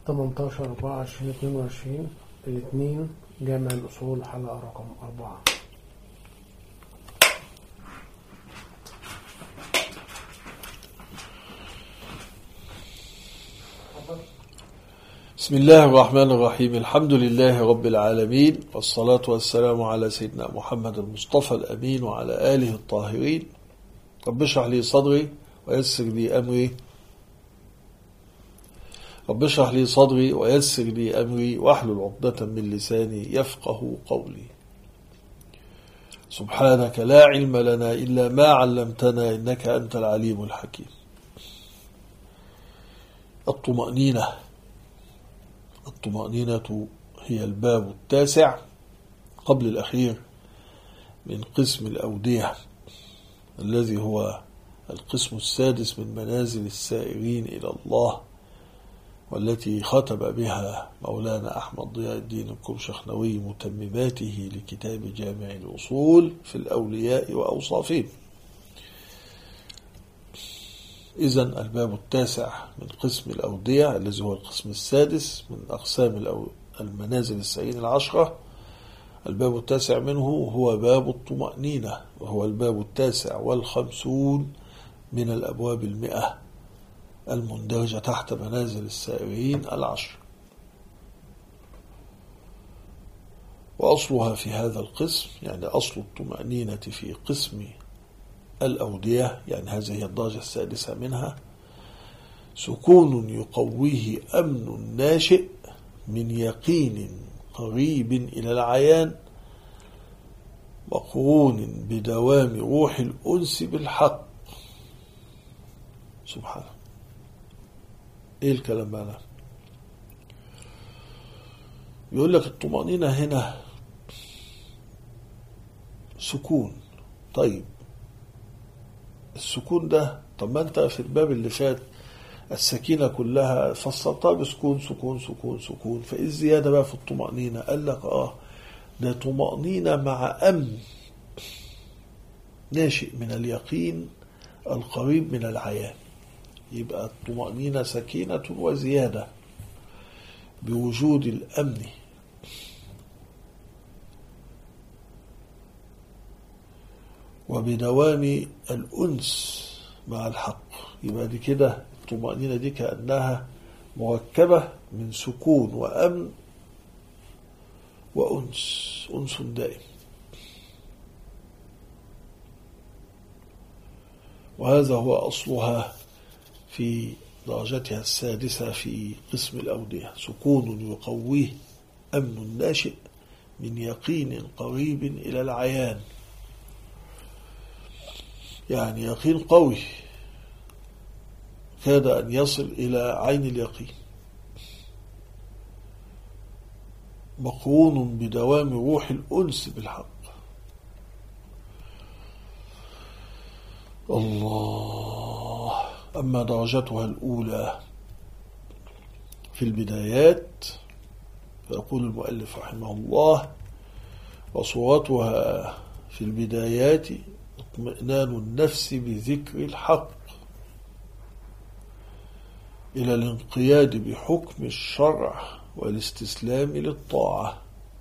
18 24 22 الاثنين جامع الأصول حلقة رقم 4. بسم الله الرحمن الرحيم. الحمد لله رب العالمين، والصلاة والسلام على سيدنا محمد المصطفى الأمين وعلى آله الطاهرين. رب اشرح لي صدري ويسر لي أمري واحلل عقدة من لساني يفقه قولي. سبحانك لا علم لنا إلا ما علمتنا إنك أنت العليم الحكيم. الطمأنينة هي الباب التاسع قبل الأخير من قسم الأودية، الذي هو القسم السادس من منازل السائرين إلى الله، والتي ختم بها مولانا أحمد ضياء الدين الكرشخنوي متمماته لكتاب جامع الأصول في الأولياء وأوصافهم. إذن الباب التاسع من قسم الأودية، الذي هو القسم السادس من أقسام المنازل السائرين العشرة، الباب التاسع منه هو باب الطمأنينة، وهو الباب التاسع والخمسون من الأبواب 100 المندرجة تحت منازل السائرين العشر. وأصلها في هذا القسم، يعني أصل الطمأنينة في قسم الأودية، يعني هذه هي الدرجة السادسة منها، سكون يقويه أمن ناشئ من يقين قريب إلى العيان، مقرون بدوام روح الأنس بالحق. سبحانه. ايه الكلام معنا؟ يقول لك الطمأنينة هنا سكون. طيب السكون ده، طب ما انت في الباب اللي فات السكينة كلها فصلتها بسكون سكون سكون سكون، فايه الزيادة بقى في الطمأنينة؟ قال لك ده طمأنينة مع أمن ناشئ من اليقين القريب من العيان. يبقى الطمأنينة سكينة وزيادة بوجود الأمن وبدوام الأنس مع الحق. يبقى دي كده الطمأنينة دي كأنها مركبة من سكون وأمن وأنس دائم. وهذا هو أصلها في درجتها السادسة في قسم الأودية، سكون يقويه أمن ناشئ من يقين قريب إلى العيان، يعني يقين قوي كاد أن يصل إلى عين اليقين، مقرون بدوام روح الأنس بالحق. الله. أما درجتها الأولى في البدايات، فيقول المؤلف رحمه الله: وصورتها في البدايات اطمئنان النفس بذكر الحق إلى الانقياد بحكم الشرع والاستسلام للطاعة.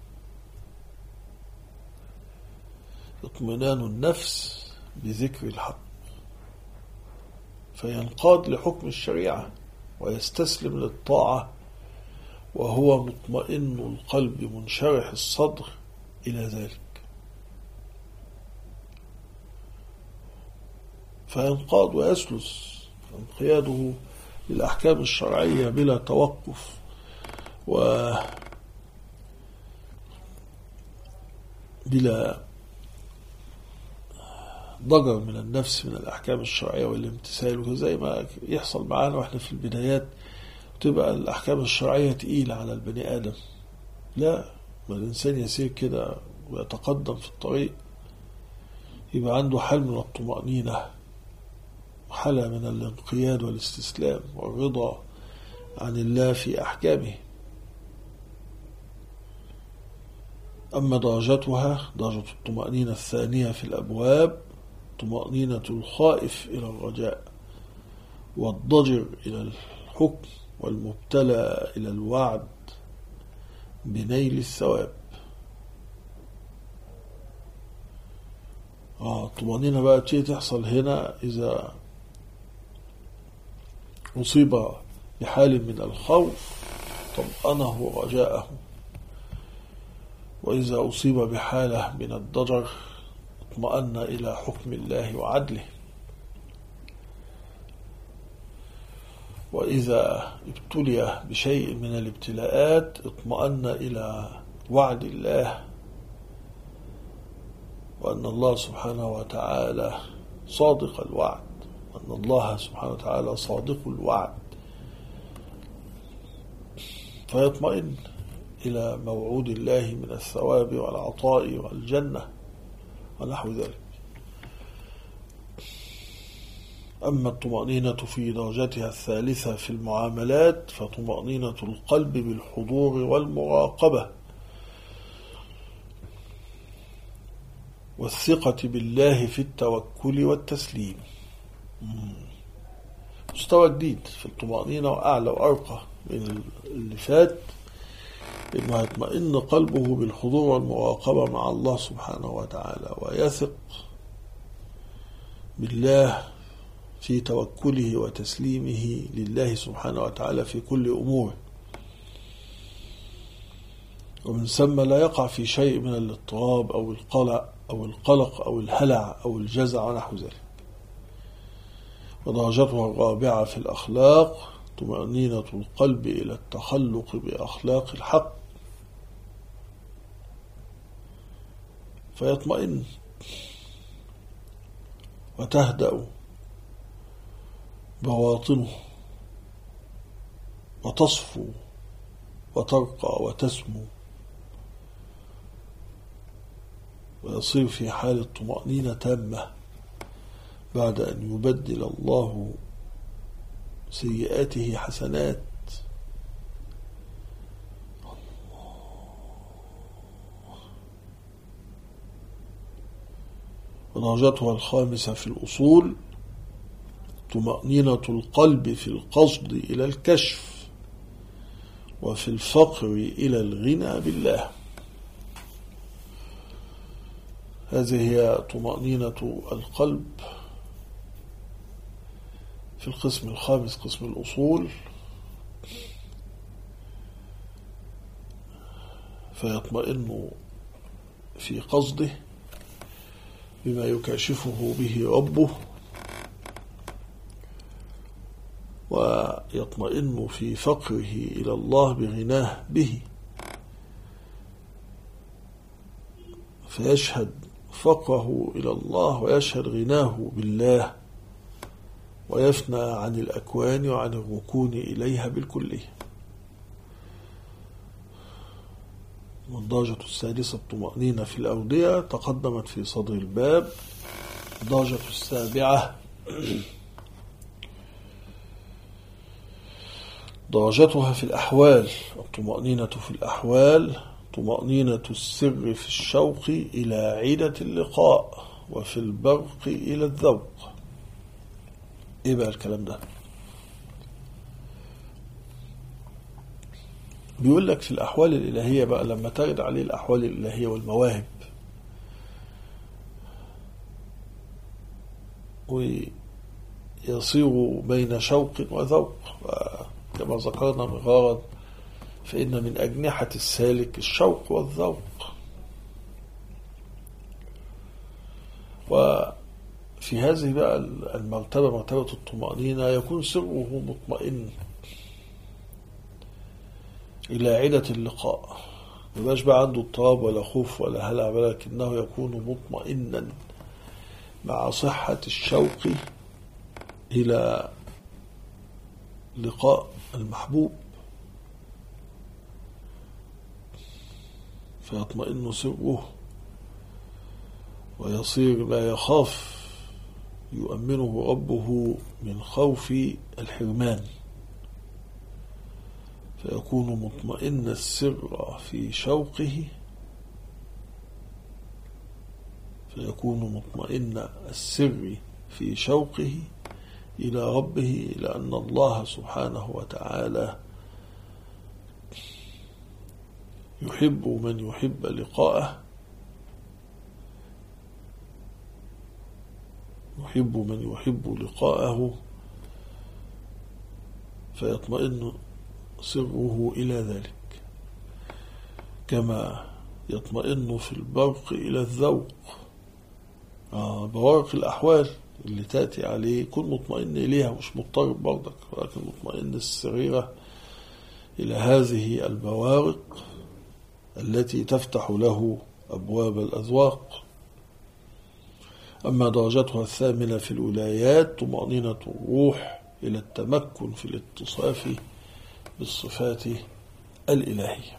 اطمئنان النفس بذكر الحق، فينقاد لحكم الشريعة ويستسلم للطاعة، وهو مطمئن القلب منشرح الصدر إلى ذلك، فينقاد ويسلس انقياده للأحكام الشرعية بلا توقف وبلا ضجر من النفس من الأحكام الشرعية والامتثال. وزي ما يحصل معانا وإحنا في البدايات تبقى الأحكام الشرعية تقيلة على البني آدم، لا، ما الإنسان يسير كده ويتقدم في الطريق يبقى عنده حال من الطمأنينة وحالة من الانقياد والاستسلام والرضا عن الله في أحكامه. أما درجتها درجة الطمأنينة الثانية في الأبواب، طمأنينة الخائف إلى الرجاء والضجر إلى الحكم والمبتلى إلى الوعد بنيل الثواب. الطمأنينة بقى تيجي تحصل هنا إذا أصيب بحال من الخوف طمأنه رجاءه، وإذا أصيب بحالة من الضجر اطمأن إلى حكم الله وعدله، وإذا ابتلي بشيء من الابتلاءات اطمأن إلى وعد الله، وأن الله سبحانه وتعالى صادق الوعد، وأن الله سبحانه وتعالى صادق الوعد، فيطمئن إلى موعود الله من الثواب والعطاء والجنة ونحو ذلك. أما الطمأنينة في درجتها الثالثة في المعاملات فطمأنينة القلب بالحضور والمراقبة والثقة بالله في التوكل والتسليم. مستوى جديد في الطمأنينة وأعلى وأرقى من اللي فات، إنه يطمئن قلبه بالحضور والمراقبة مع الله سبحانه وتعالى، ويثق بالله في توكله وتسليمه لله سبحانه وتعالى في كل أموره، ومن ثم لا يقع في شيء من الاضطراب أو القلق أو الهلع أو الجزع ونحو ذلك. ودرجتها الرابعة في الأخلاق طمأنينة القلب إلى التخلق بأخلاق الحق، فيطمئن وتهدأ بواطنه وتصفو وترقى وتسمو، ويصير في حالة طمأنينة تامة بعد أن يبدل الله سيئاته حسنات. ودرجتها الخامسة في الأصول طمأنينة القلب في القصد إلى الكشف وفي الفقر إلى الغنى بالله. هذه هي طمأنينة القلب في القسم الخامس قسم الأصول، فيطمئن في قصده بما يكاشفه به ربه، ويطمئن في فقره إلى الله بغناه به، فيشهد فقره إلى الله ويشهد غناه بالله، ويفنى عن الأكوان وعن الركون إليها بالكلية. والدرجة السادسة الطمأنينة في الأودية تقدمت في صدر الباب. الدرجة السابعة درجتها في الأحوال الطمأنينة في الأحوال طمأنينة السر في الشوق إلى عيدة اللقاء وفي البرق إلى الذوق. إيه بقى الكلام ده؟ بيقول لك في الأحوال الإلهية بقى لما ترد عليه الأحوال الإلهية والمواهب ويصير بين شوق وذوق، كما ذكرنا مرارا فإن من أجنحة السالك الشوق والذوق. وفي هذه بقى المرتبة مرتبة الطمأنينة يكون سره مطمئن إلى عدة اللقاء، مبقاش بقى عنده اضطراب ولا خوف ولا هلع، ولكنه يكون مطمئنا مع صحة الشوق إلى لقاء المحبوب، فيطمئن سره ويصير لا يخاف، يؤمنه ربه من خوف الحرمان، فيكون مطمئن السر في شوقه، فيكون مطمئن السر في شوقه إلى ربه، لأن الله سبحانه وتعالى يحب من يحب لقاءه، يحب من يحب لقاءه، فيطمئن سره إلى ذلك، كما يطمئن في البرق إلى الذوق. بوارق الأحوال اللي تأتي عليه كن مطمئن إليها، مش مضطرب برضك، ولكن مطمئن السريرة إلى هذه البوارق التي تفتح له أبواب الأذواق. أما درجتها الثامنة في الولايات طمأنينة الروح إلى التمكن في الاتصاف بالصفات الإلهية،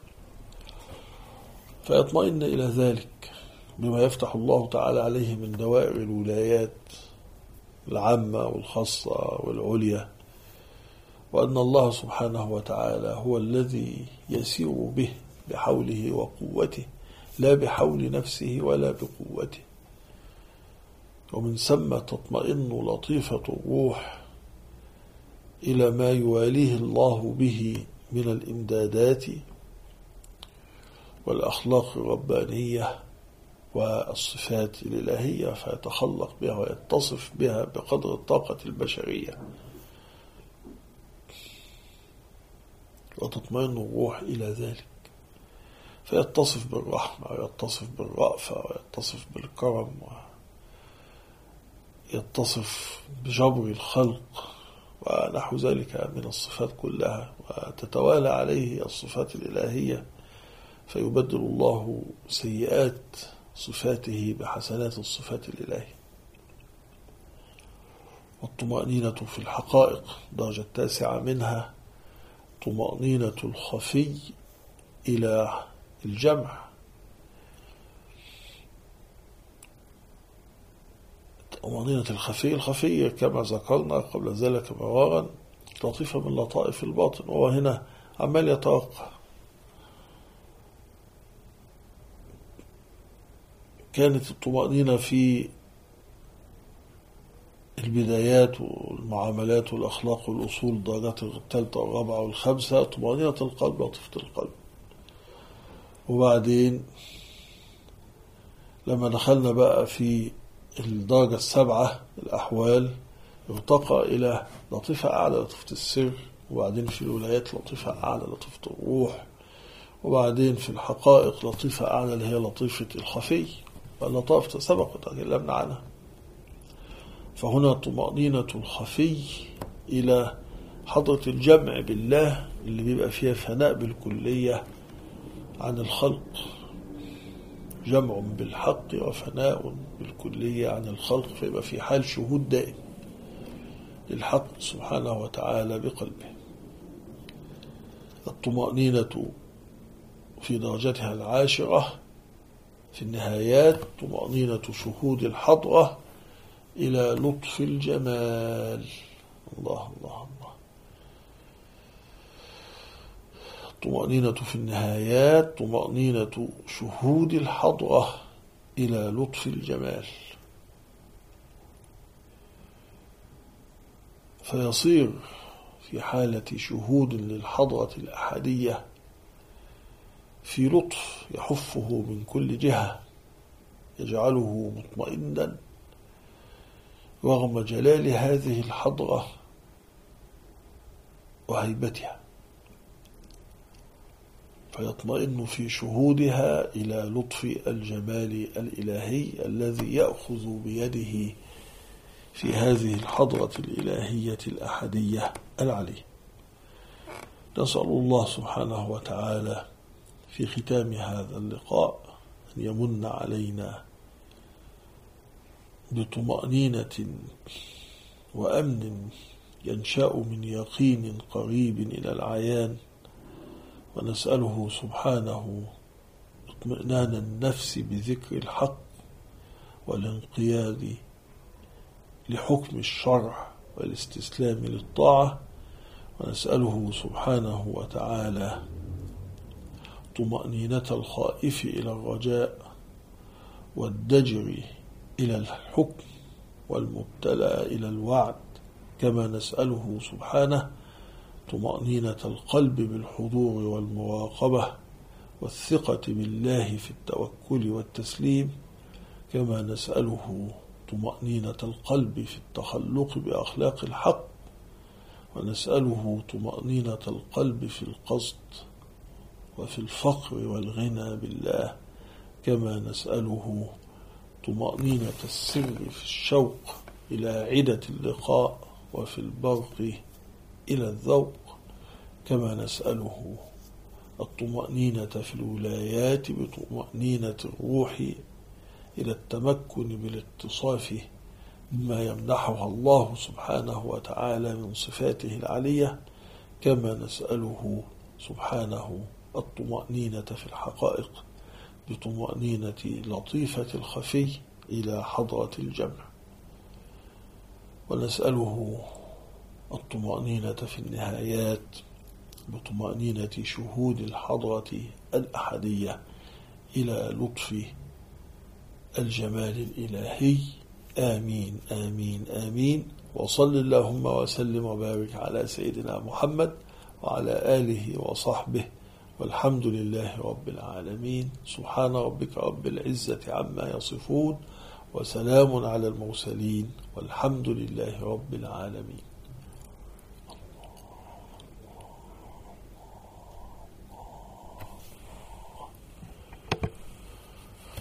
فيطمئن إلى ذلك بما يفتح الله تعالى عليه من دوائر الولايات العامة والخاصة والعليا، وأن الله سبحانه وتعالى هو الذي يسير به بحوله وقوته، لا بحول نفسه ولا بقوته. ومن ثم تطمئن لطيفة الروح إلى ما يواليه الله به من الإمدادات والأخلاق الربانية والصفات الإلهية، فيتخلق بها ويتصف بها بقدر الطاقة البشرية. وتطمئن الروح إلى ذلك، فيتصف بالرحمة ويتصف بالرأفة ويتصف بالكرم ويتصف بجبر الخلق ونحو ذلك من الصفات كلها، وتتوالى عليه الصفات الإلهية، فيبدل الله سيئات صفاته بحسنات الصفات الإلهية. والطمأنينة في الحقائق درجة التاسعة منها طمأنينة الخفي إلى الجمع. طمأنينة الخفي كما ذكرنا قبل ذلك مرارا لطيفة من لطائف الباطن، وهو هنا عمال يتوقع. كانت الطمأنينة في البدايات والمعاملات والأخلاق والأصول الدرجات الثالثة والرابعة والخامسة طمأنينة القلب لطيفة القلب. وبعدين لما دخلنا بقى في الدرجة السبعة الأحوال ارتقى إلى لطيفة أعلى لطيفة السر، وبعدين في الولايات لطيفة أعلى لطيفة الروح، وبعدين في الحقائق لطيفة أعلى اللي هي لطيفة الخفي، واللطائف سبقت تكلمنا عنها. فهنا طمأنينة الخفي إلى حضرة الجمع بالله اللي بيبقى فيها فناء بالكلية عن الخلق، جمع بالحق وفناء بالكلية عن الخلق، فيبقى في حال شهود دائم للحق سبحانه وتعالى بقلبه. الطمأنينة في درجتها العاشرة في النهايات طمأنينة شهود الحضرة إلى لطف الجمال. الله الله الله. طمأنينة في النهايات طمأنينة شهود الحضرة إلى لطف الجمال، فيصير في حالة شهود للحضرة الأحدية في لطف يحفه من كل جهة، يجعله مطمئنا رغم جلال هذه الحضرة وهيبتها، فيطمئن في شهودها إلى لطف الجمال الإلهي الذي يأخذ بيده في هذه الحضرة الإلهية الأحدية العلية. نسأل الله سبحانه وتعالى في ختام هذا اللقاء أن يمن علينا بطمأنينة وأمن ينشأ من يقين قريب إلى العيان، ونسأله سبحانه اطمئنان النفس بذكر الحق والانقياد لحكم الشرع والاستسلام للطاعة، ونسأله سبحانه وتعالى طمأنينة الخائف إلى الرجاء والدجر إلى الحكم والمبتلى إلى الوعد، كما نسأله سبحانه طمأنينة القلب بالحضور والمراقبة والثقة بالله في التوكل والتسليم، كما نسأله طمأنينة القلب في التخلق بأخلاق الحق، ونسأله طمأنينة القلب في القصد وفي الفقر والغنى بالله، كما نسأله طمأنينة السر في الشوق إلى عدة اللقاء وفي البرق إلى الذوق، كما نسأله الطمأنينة في الولايات بطمأنينة الروح إلى التمكن بالاتصاف بما يمنحها الله سبحانه وتعالى من صفاته العلية، كما نسأله سبحانه الطمأنينة في الحقائق بطمأنينة لطيفة الخفي إلى حضرة الجمع، ونسأله الطمأنينة في النهايات بطمأنينة شهود الحضرة الأحدية إلى لطف الجمال الإلهي. آمين آمين آمين. وصل اللهم وسلم وبارك على سيدنا محمد وعلى آله وصحبه، والحمد لله رب العالمين. سبحان ربك رب العزة عما يصفون، وسلام على المرسلين، والحمد لله رب العالمين.